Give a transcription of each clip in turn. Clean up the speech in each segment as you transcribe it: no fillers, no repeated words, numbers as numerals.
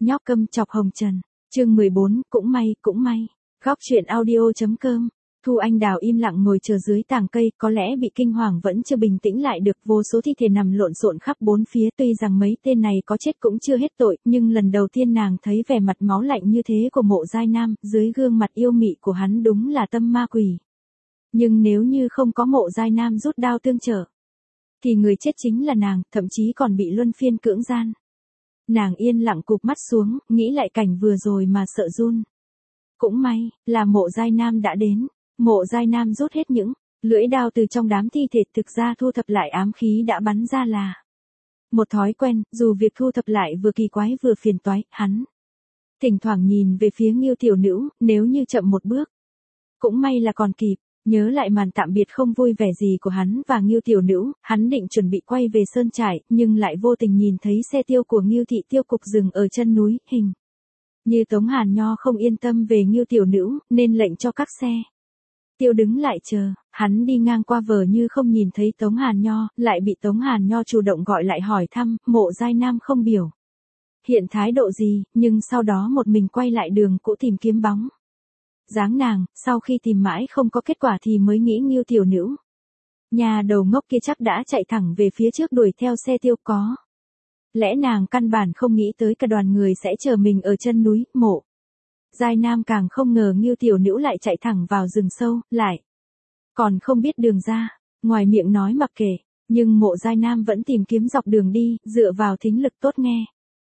Nhóc câm chọc hồng trần. Chương 14, cũng may. Góc truyện audio.com. Thu Anh Đào im lặng ngồi chờ dưới tàng cây, có lẽ bị kinh hoàng vẫn chưa bình tĩnh lại được, vô số thi thể nằm lộn xộn khắp bốn phía, tuy rằng mấy tên này có chết cũng chưa hết tội, nhưng lần đầu tiên nàng thấy vẻ mặt máu lạnh như thế của Mộ Giai Nam, dưới gương mặt yêu mị của hắn đúng là tâm ma quỷ. Nhưng nếu như không có Mộ Giai Nam rút đao tương trợ, thì người chết chính là nàng, thậm chí còn bị luân phiên cưỡng gian. Nàng yên lặng cụp mắt xuống, nghĩ lại cảnh vừa rồi mà sợ run. Cũng may, là Mộ Giai Nam đã đến. Mộ Giai Nam rút hết những lưỡi đao từ trong đám thi thể, thực ra thu thập lại ám khí đã bắn ra là một thói quen, dù việc thu thập lại vừa kỳ quái vừa phiền toái, hắn thỉnh thoảng nhìn về phía Ngưu tiểu nữ, nếu như chậm một bước. Cũng may là còn kịp, nhớ lại màn tạm biệt không vui vẻ gì của hắn và Ngưu tiểu nữ, hắn định chuẩn bị quay về sơn trại, nhưng lại vô tình nhìn thấy xe tiêu của Ngưu thị tiêu cục dừng ở chân núi, hình như Tống Hàn Nho không yên tâm về Ngưu tiểu nữ, nên lệnh cho các xe tiêu đứng lại chờ. Hắn đi ngang qua vờ như không nhìn thấy Tống Hàn Nho, lại bị Tống Hàn Nho chủ động gọi lại hỏi thăm. Mộ Giai Nam không biểu hiện thái độ gì, nhưng sau đó một mình quay lại đường cũ tìm kiếm bóng dáng nàng. Sau khi tìm mãi không có kết quả thì mới nghĩ Ngưu tiểu nữ nhà đầu ngốc kia chắc đã chạy thẳng về phía trước đuổi theo xe tiêu, có lẽ nàng căn bản không nghĩ tới cả đoàn người sẽ chờ mình ở chân núi. Mộ Giai Nam càng không ngờ Ngưu tiểu nữ lại chạy thẳng vào rừng sâu, lại còn không biết đường ra. Ngoài miệng nói mặc kệ, nhưng Mộ Giai Nam vẫn tìm kiếm dọc đường đi, dựa vào thính lực tốt nghe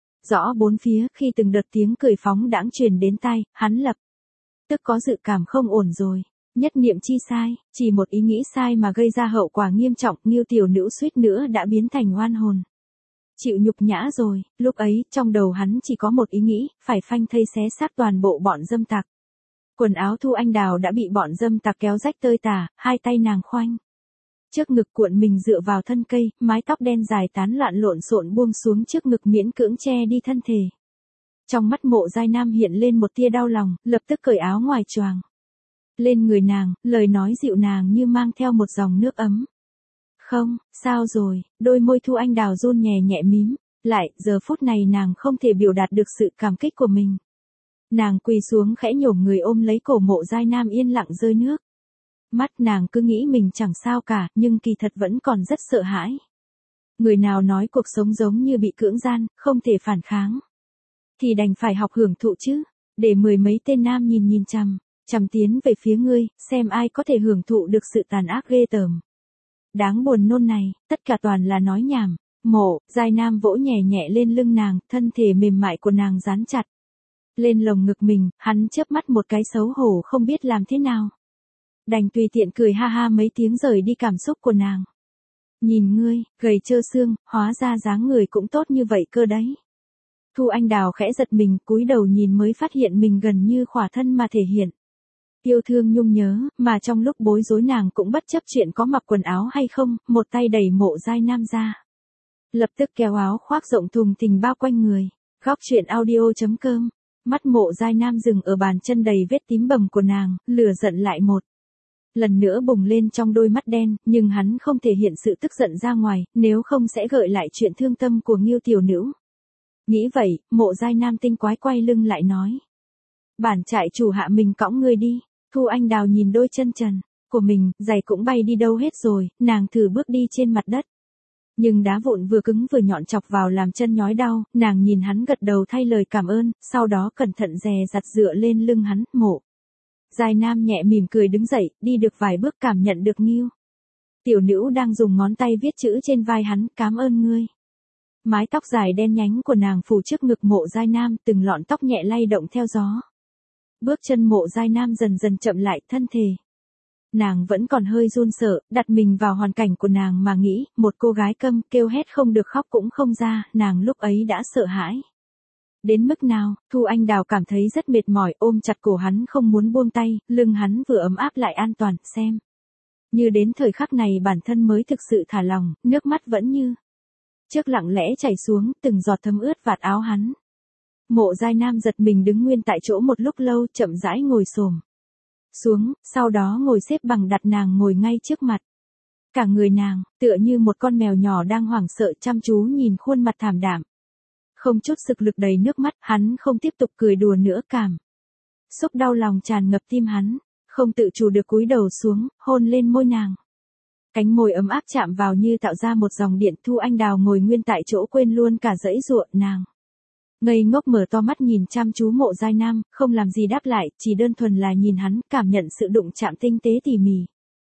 rõ bốn phía. Khi từng đợt tiếng cười phóng đãng truyền đến tai, hắn lập tức có dự cảm không ổn rồi. Nhất niệm chi sai, chỉ một ý nghĩ sai mà gây ra hậu quả nghiêm trọng. Ngưu tiểu nữ suýt nữa đã biến thành oan hồn chịu nhục nhã rồi. Lúc ấy, trong đầu hắn chỉ có một ý nghĩ, phải phanh thây xé xác toàn bộ bọn dâm tặc. Quần áo Thu Anh Đào đã bị bọn dâm tặc kéo rách tơi tả, hai tay nàng khoanh trước ngực, cuộn mình dựa vào thân cây, mái tóc đen dài tán loạn lộn xộn buông xuống trước ngực miễn cưỡng che đi thân thể. Trong mắt Mộ Giai Nam hiện lên một tia đau lòng, lập tức cởi áo ngoài choàng lên người nàng, lời nói dịu nàng như mang theo một dòng nước ấm. Không, sao rồi? Đôi môi Thu Anh Đào run nhẹ nhẹ mím lại, giờ phút này nàng không thể biểu đạt được sự cảm kích của mình. Nàng quỳ xuống khẽ nhổm người ôm lấy cổ Mộ Giai Nam, yên lặng rơi nước mắt. Nàng cứ nghĩ mình chẳng sao cả, nhưng kỳ thật vẫn còn rất sợ hãi. Người nào nói cuộc sống giống như bị cưỡng gian, không thể phản kháng, thì đành phải học hưởng thụ chứ. Để mười mấy tên nam nhìn chằm tiến về phía ngươi, xem ai có thể hưởng thụ được sự tàn ác ghê tởm đáng buồn nôn này. Tất cả toàn là nói nhảm. Mộ Giai Nam vỗ nhẹ nhẹ lên lưng nàng, thân thể mềm mại của nàng dán chặt lên lồng ngực mình. Hắn chớp mắt một cái, xấu hổ không biết làm thế nào, đành tùy tiện cười ha ha mấy tiếng rời đi cảm xúc của nàng. Nhìn ngươi, gầy trơ xương, hóa ra dáng người cũng tốt như vậy cơ đấy. Thu Anh Đào khẽ giật mình, cúi đầu nhìn mới phát hiện mình gần như khỏa thân mà thể hiện yêu thương nhung nhớ, mà trong lúc bối rối nàng cũng bất chấp chuyện có mặc quần áo hay không, một tay đẩy Mộ Giai Nam ra, lập tức kéo áo khoác rộng thùng thình bao quanh người. Góc truyện audio.com. Mắt Mộ Giai Nam dừng ở bàn chân đầy vết tím bầm của nàng, lửa giận lại một lần nữa bùng lên trong đôi mắt đen, nhưng hắn không thể hiện sự tức giận ra ngoài, nếu không sẽ gợi lại chuyện thương tâm của Ngưu tiểu nữ. Nghĩ vậy, Mộ Giai Nam tinh quái quay lưng lại nói: bản trại chủ hạ mình cõng ngươi đi. Thu Anh Đào nhìn đôi chân trần của mình, giày cũng bay đi đâu hết rồi. Nàng thử bước đi trên mặt đất, nhưng đá vụn vừa cứng vừa nhọn chọc vào làm chân nhói đau. Nàng nhìn hắn gật đầu thay lời cảm ơn, sau đó cẩn thận dè dặt dựa lên lưng hắn. Mộ Giai Nam nhẹ mỉm cười đứng dậy, đi được vài bước cảm nhận được Ngưu tiểu nữ đang dùng ngón tay viết chữ trên vai hắn. Cảm ơn ngươi. Mái tóc dài đen nhánh của nàng phủ trước ngực Mộ Giai Nam, từng lọn tóc nhẹ lay động theo gió. Bước chân Mộ Giai Nam dần dần chậm lại, thân thể nàng vẫn còn hơi run sợ. Đặt mình vào hoàn cảnh của nàng mà nghĩ, một cô gái câm, kêu hét không được khóc cũng không ra, nàng lúc ấy đã sợ hãi đến mức nào. Thu Anh Đào cảm thấy rất mệt mỏi, ôm chặt cổ hắn không muốn buông tay. Lưng hắn vừa ấm áp lại an toàn, xem như đến thời khắc này bản thân mới thực sự thả lòng. Nước mắt vẫn như trước lặng lẽ chảy xuống, từng giọt thấm ướt vạt áo hắn. Mộ Giai Nam giật mình đứng nguyên tại chỗ một lúc lâu, chậm rãi ngồi xổm xuống, sau đó ngồi xếp bằng đặt nàng ngồi ngay trước mặt. Cả người nàng, tựa như một con mèo nhỏ đang hoảng sợ chăm chú nhìn khuôn mặt thảm đạm Không chút sức lực đầy nước mắt, hắn không tiếp tục cười đùa nữa, cảm xúc đau lòng tràn ngập tim hắn, không tự chủ được cúi đầu xuống, hôn lên môi nàng. Cánh môi ấm áp chạm vào như tạo ra một dòng điện. Thu Anh Đào ngồi nguyên tại chỗ quên luôn cả dãy dụa. Nàng ngây ngốc mở to mắt nhìn chăm chú Mộ Giai Nam, không làm gì đáp lại, chỉ đơn thuần là nhìn hắn, cảm nhận sự đụng chạm tinh tế tỉ mỉ.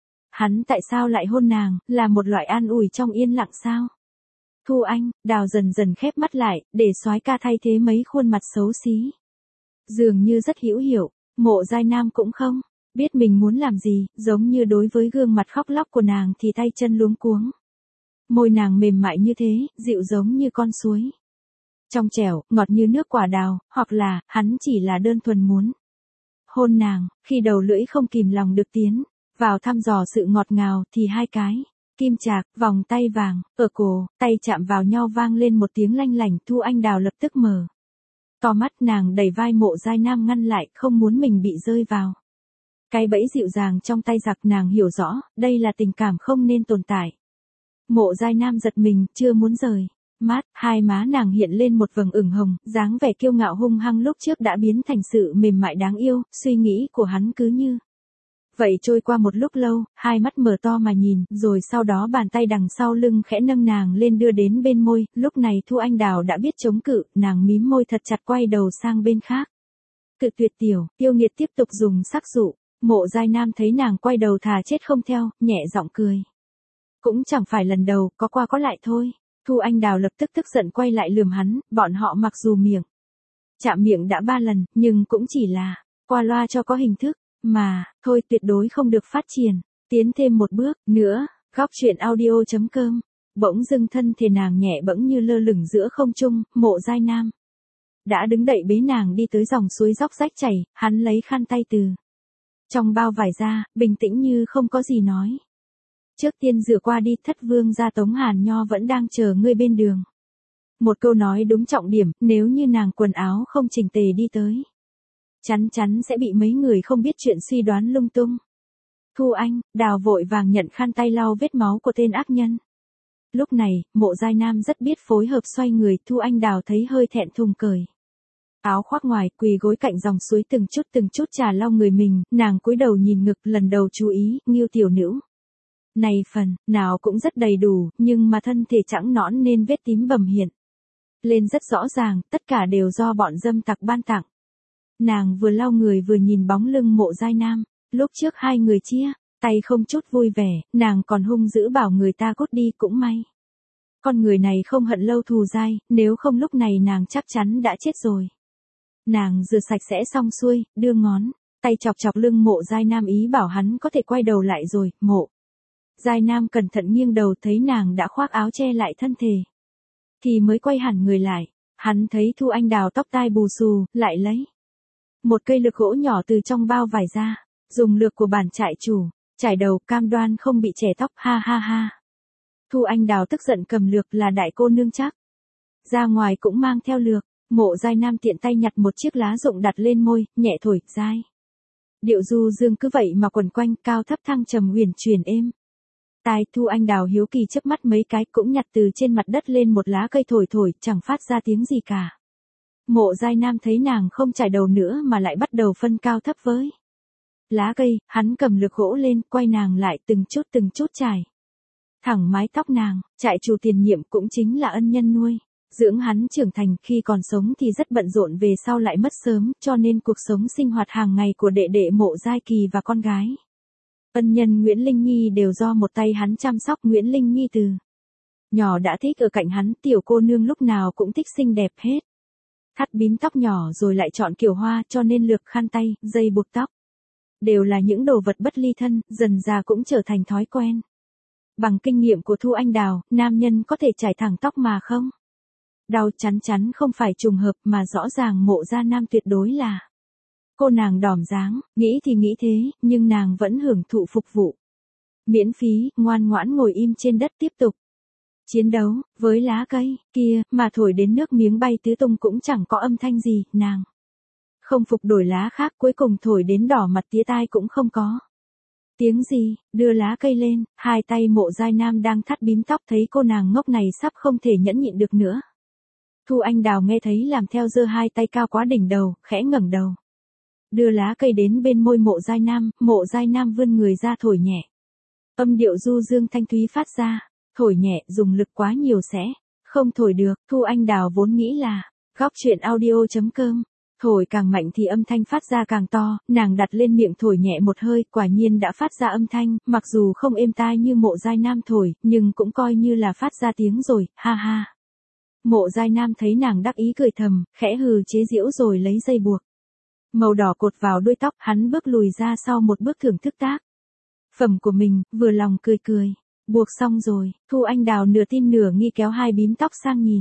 Hắn tại sao lại hôn nàng, là một loại an ủi trong yên lặng sao? Thu Anh Đào dần dần khép mắt lại, để soái ca thay thế mấy khuôn mặt xấu xí. Dường như rất hữu hiểu, Mộ Giai Nam cũng không biết mình muốn làm gì, giống như đối với gương mặt khóc lóc của nàng thì tay chân luống cuống. Môi nàng mềm mại như thế, dịu giống như con suối. Trong trẻo, ngọt như nước quả đào, hoặc là, hắn chỉ là đơn thuần muốn hôn nàng, khi đầu lưỡi không kìm lòng được tiến vào thăm dò sự ngọt ngào thì hai cái kim chạc, vòng tay vàng, ở cổ, tay chạm vào nhau vang lên một tiếng lanh lảnh. Thu Anh Đào lập tức mở to mắt, nàng đẩy vai Mộ Giai Nam ngăn lại, không muốn mình bị rơi vào cái bẫy dịu dàng trong tay giặc. Nàng hiểu rõ, đây là tình cảm không nên tồn tại. Mộ Giai Nam giật mình, chưa muốn rời mắt, hai má nàng hiện lên một vầng ửng hồng, dáng vẻ kiêu ngạo hung hăng lúc trước đã biến thành sự mềm mại đáng yêu. Suy nghĩ của hắn cứ như vậy trôi qua một lúc lâu, hai mắt mở to mà nhìn, rồi sau đó bàn tay đằng sau lưng khẽ nâng nàng lên đưa đến bên môi. Lúc này Thu Anh Đào đã biết chống cự, nàng mím môi thật chặt quay đầu sang bên khác. Cự tuyệt tiểu, yêu nghiệt tiếp tục dùng sắc dụ. Mộ Giai Nam thấy nàng quay đầu thà chết không theo, nhẹ giọng cười. Cũng chẳng phải lần đầu, có qua có lại thôi. Thu Anh Đào lập tức tức giận quay lại lườm hắn, bọn họ mặc dù chạm miệng đã 3 lần, nhưng cũng chỉ là qua loa cho có hình thức, mà, thôi tuyệt đối không được phát triển, tiến thêm một bước nữa. Góc truyện audio.com. Bỗng dưng thân thể nàng nhẹ bẫng như lơ lửng giữa không trung. Mộ Giai Nam đã đứng đậy bế nàng đi tới dòng suối róc rách chảy, hắn lấy khăn tay từ trong bao vải ra, bình tĩnh như không có gì nói. Trước tiên rửa qua đi, thất vương gia Tống Hàn Nho vẫn đang chờ ngươi bên đường. Một câu nói đúng trọng điểm, nếu như nàng quần áo không chỉnh tề đi tới, chắn chắn sẽ bị mấy người không biết chuyện suy đoán lung tung. Thu Anh Đào vội vàng nhận khăn tay lau vết máu của tên ác nhân. Lúc này, Mộ Giai Nam rất biết phối hợp xoay người. Thu Anh Đào thấy hơi thẹn thùng cởi áo khoác ngoài, quỳ gối cạnh dòng suối từng chút trà lau người mình. Nàng cúi đầu nhìn ngực, lần đầu chú ý, Ngưu tiểu nữ này phần nào cũng rất đầy đủ, nhưng mà thân thể trắng nõn nên vết tím bầm hiện lên rất rõ ràng, tất cả đều do bọn dâm tặc ban tặng. Nàng vừa lau người vừa nhìn bóng lưng Mộ Giai Nam. Lúc trước hai người chia tay không chút vui vẻ, nàng còn hung dữ bảo người ta cút đi. Cũng may con người này không hận lâu thù dai, nếu không lúc này nàng chắc chắn đã chết rồi. Nàng rửa sạch sẽ xong xuôi, đưa ngón tay chọc chọc lưng Mộ Giai Nam, ý bảo hắn có thể quay đầu lại rồi. Mộ Giai Nam cẩn thận nghiêng đầu, thấy nàng đã khoác áo che lại thân thể, thì mới quay hẳn người lại. Hắn thấy Thu Anh Đào tóc tai bù xù, lại lấy một cây lược gỗ nhỏ từ trong bao vải ra, dùng lược của bản trại chủ trải đầu, cam đoan không bị chẻ tóc. Ha ha ha. Thu Anh Đào tức giận cầm lược, là đại cô nương chắc ra ngoài cũng mang theo lược. Mộ Giai Nam tiện tay nhặt một chiếc lá rụng đặt lên môi, nhẹ thổi. Giai điệu du dương cứ vậy mà quẩn quanh, cao thấp thăng trầm huyền truyền êm tai. Thu Anh Đào hiếu kỳ chớp mắt mấy cái, cũng nhặt từ trên mặt đất lên một lá cây thổi thổi, chẳng phát ra tiếng gì cả. Mộ Giai Nam thấy nàng không chải đầu nữa mà lại bắt đầu phân cao thấp với lá cây, hắn cầm lược gỗ lên, quay nàng lại, từng chút chải thẳng mái tóc nàng. Trại chủ tiền nhiệm cũng chính là ân nhân nuôi dưỡng hắn trưởng thành, khi còn sống thì rất bận rộn, về sau lại mất sớm, cho nên cuộc sống sinh hoạt hàng ngày của đệ đệ Mộ Giai Kỳ và con gái ân nhân Nguyễn Linh Nhi đều do một tay hắn chăm sóc. Nguyễn Linh Nhi từ nhỏ đã thích ở cạnh hắn, tiểu cô nương lúc nào cũng thích xinh đẹp hết. Thắt bím tóc nhỏ rồi lại chọn kiểu hoa, cho nên lược, khăn tay, dây buộc tóc đều là những đồ vật bất ly thân, dần già cũng trở thành thói quen. Bằng kinh nghiệm của Thu Anh Đào, nam nhân có thể chải thẳng tóc mà không đau chắn chắn không phải trùng hợp, mà rõ ràng Mộ Gia Nam tuyệt đối là cô nàng đỏm dáng. Nghĩ thì nghĩ thế, nhưng nàng vẫn hưởng thụ phục vụ miễn phí, ngoan ngoãn ngồi im trên đất tiếp tục chiến đấu với lá cây kia, mà thổi đến nước miếng bay tứ tung cũng chẳng có âm thanh gì. Nàng không phục đổi lá khác, cuối cùng thổi đến đỏ mặt tía tai cũng không có tiếng gì. Đưa lá cây lên, hai tay Mộ Giai Nam đang thắt bím tóc, thấy cô nàng ngốc này sắp không thể nhẫn nhịn được nữa. Thu Anh Đào nghe thấy làm theo giơ hai tay cao quá đỉnh đầu, khẽ ngẩng đầu. Đưa lá cây đến bên môi Mộ Giai Nam vươn người ra thổi nhẹ. Âm điệu du dương thanh thúy phát ra, thổi nhẹ dùng lực quá nhiều sẽ không thổi được. Thu Anh Đào vốn nghĩ là góc chuyện audio.com, thổi càng mạnh thì âm thanh phát ra càng to, nàng đặt lên miệng thổi nhẹ một hơi, quả nhiên đã phát ra âm thanh, mặc dù không êm tai như Mộ Giai Nam thổi, nhưng cũng coi như là phát ra tiếng rồi, ha ha. Mộ Giai Nam thấy nàng đắc ý cười thầm, khẽ hừ chế giễu rồi lấy dây buộc màu đỏ cột vào đuôi tóc, hắn bước lùi ra sau một bước thưởng thức tác phẩm của mình, vừa lòng cười cười. Buộc xong rồi, Thu Anh Đào nửa tin nửa nghi kéo hai bím tóc sang nhìn.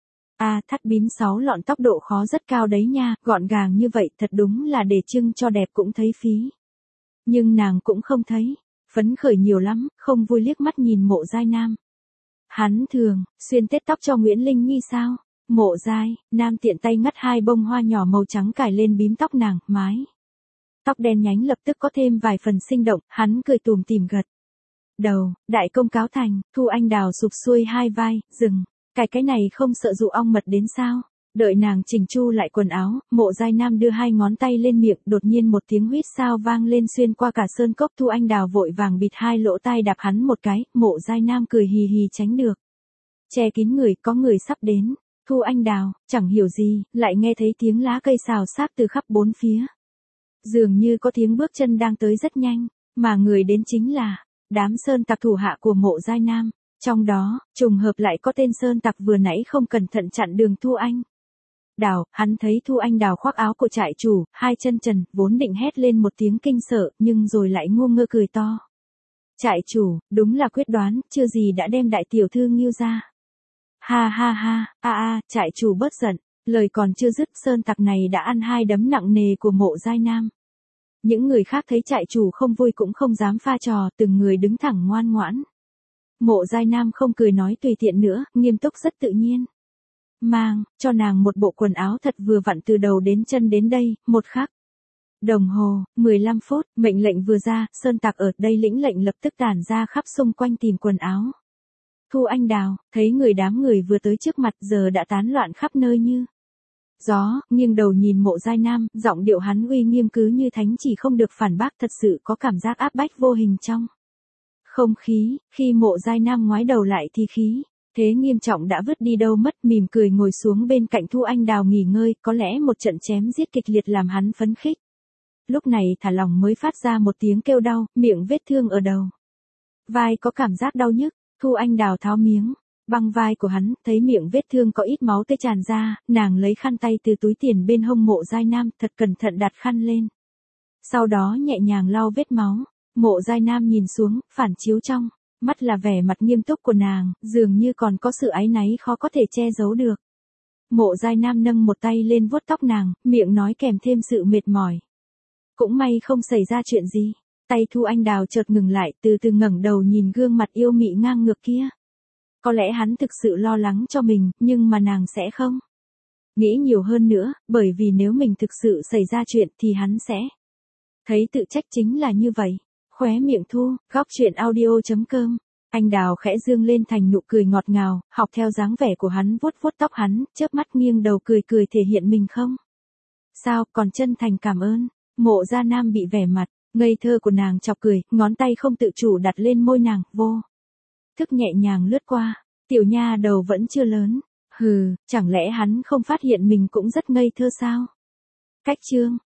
Thắt bím 6 lọn tóc độ khó rất cao đấy nha, gọn gàng như vậy thật đúng là để trưng cho đẹp cũng thấy phí. Nhưng nàng cũng không thấy phấn khởi nhiều lắm, không vui liếc mắt nhìn Mộ Giai Nam. Hắn thường xuyên tết tóc cho Nguyễn Linh Nhi sao? Mộ Giai Nam tiện tay ngắt hai bông hoa nhỏ màu trắng cài lên bím tóc nàng, mái tóc đen nhánh lập tức có thêm vài phần sinh động, hắn cười tủm tỉm gật đầu, đại công cáo thành. Thu Anh Đào sụp xuôi hai vai, dừng, cái này không sợ dụ ong mật đến sao? Đợi nàng chỉnh chu lại quần áo, Mộ Giai Nam đưa hai ngón tay lên miệng, đột nhiên một tiếng huýt sao vang lên xuyên qua cả sơn cốc. Thu Anh Đào vội vàng bịt hai lỗ tai đạp hắn một cái, Mộ Giai Nam cười hì hì tránh được, che kín người, có người sắp đến. Thu Anh Đào chẳng hiểu gì, lại nghe thấy tiếng lá cây xào xạc từ khắp bốn phía. Dường như có tiếng bước chân đang tới rất nhanh, mà người đến chính là đám sơn tặc thủ hạ của Mộ Giai Nam. Trong đó, trùng hợp lại có tên sơn tặc vừa nãy không cẩn thận chặn đường Thu Anh Đào. Hắn thấy Thu Anh Đào khoác áo của trại chủ, hai chân trần, vốn định hét lên một tiếng kinh sợ, nhưng rồi lại ngu ngơ cười to. Trại chủ, đúng là quyết đoán, chưa gì đã đem đại tiểu thư Ngưu ra. Ha ha ha, trại chủ bớt giận, lời còn chưa dứt sơn tặc này đã ăn hai đấm nặng nề của Mộ Giai Nam. Những người khác thấy trại chủ không vui cũng không dám pha trò, từng người đứng thẳng ngoan ngoãn. Mộ Giai Nam không cười nói tùy tiện nữa, nghiêm túc rất tự nhiên. Mang cho nàng một bộ quần áo thật vừa vặn từ đầu đến chân đến đây, một khắc đồng hồ, 15 phút, mệnh lệnh vừa ra, sơn tặc ở đây lĩnh lệnh lập tức tản ra khắp xung quanh tìm quần áo. Thu Anh Đào thấy đám người vừa tới trước mặt giờ đã tán loạn khắp nơi như gió, nghiêng đầu nhìn Mộ Giai Nam, giọng điệu hắn uy nghiêm cứ như thánh chỉ không được phản bác, thật sự có cảm giác áp bách vô hình trong không khí. Khi Mộ Giai Nam ngoái đầu lại thì khí thế nghiêm trọng đã vứt đi đâu mất, mỉm cười ngồi xuống bên cạnh Thu Anh Đào nghỉ ngơi, có lẽ một trận chém giết kịch liệt làm hắn phấn khích. Lúc này thả lòng mới phát ra một tiếng kêu đau, miệng vết thương ở đầu vai có cảm giác đau nhức. Thu Anh Đào tháo miếng băng vai của hắn, thấy miệng vết thương có ít máu tươi tràn ra, nàng lấy khăn tay từ túi tiền bên hông Mộ Giai Nam, thật cẩn thận đặt khăn lên. Sau đó nhẹ nhàng lau vết máu. Mộ Giai Nam nhìn xuống, phản chiếu trong mắt là vẻ mặt nghiêm túc của nàng, dường như còn có sự áy náy khó có thể che giấu được. Mộ Giai Nam nâng một tay lên vuốt tóc nàng, miệng nói kèm thêm sự mệt mỏi. Cũng may không xảy ra chuyện gì. Tay Thu Anh Đào chợt ngừng lại, từ từ ngẩng đầu nhìn gương mặt yêu mị ngang ngược kia. Có lẽ hắn thực sự lo lắng cho mình, nhưng mà nàng sẽ không nghĩ nhiều hơn nữa, bởi vì nếu mình thực sự xảy ra chuyện thì hắn sẽ thấy tự trách, chính là như vậy. Khóe miệng Thu, góc chuyện audio.com. Anh Đào khẽ dương lên thành nụ cười ngọt ngào, học theo dáng vẻ của hắn, vuốt vuốt tóc hắn, chớp mắt nghiêng đầu cười cười thể hiện mình không sao, còn chân thành cảm ơn. Mộ Giai Nam bị vẻ mặt ngây thơ của nàng chọc cười, ngón tay không tự chủ đặt lên môi nàng, vô thức nhẹ nhàng lướt qua. Tiểu nha đầu vẫn chưa lớn. Hừ, chẳng lẽ hắn không phát hiện mình cũng rất ngây thơ sao? Cách chương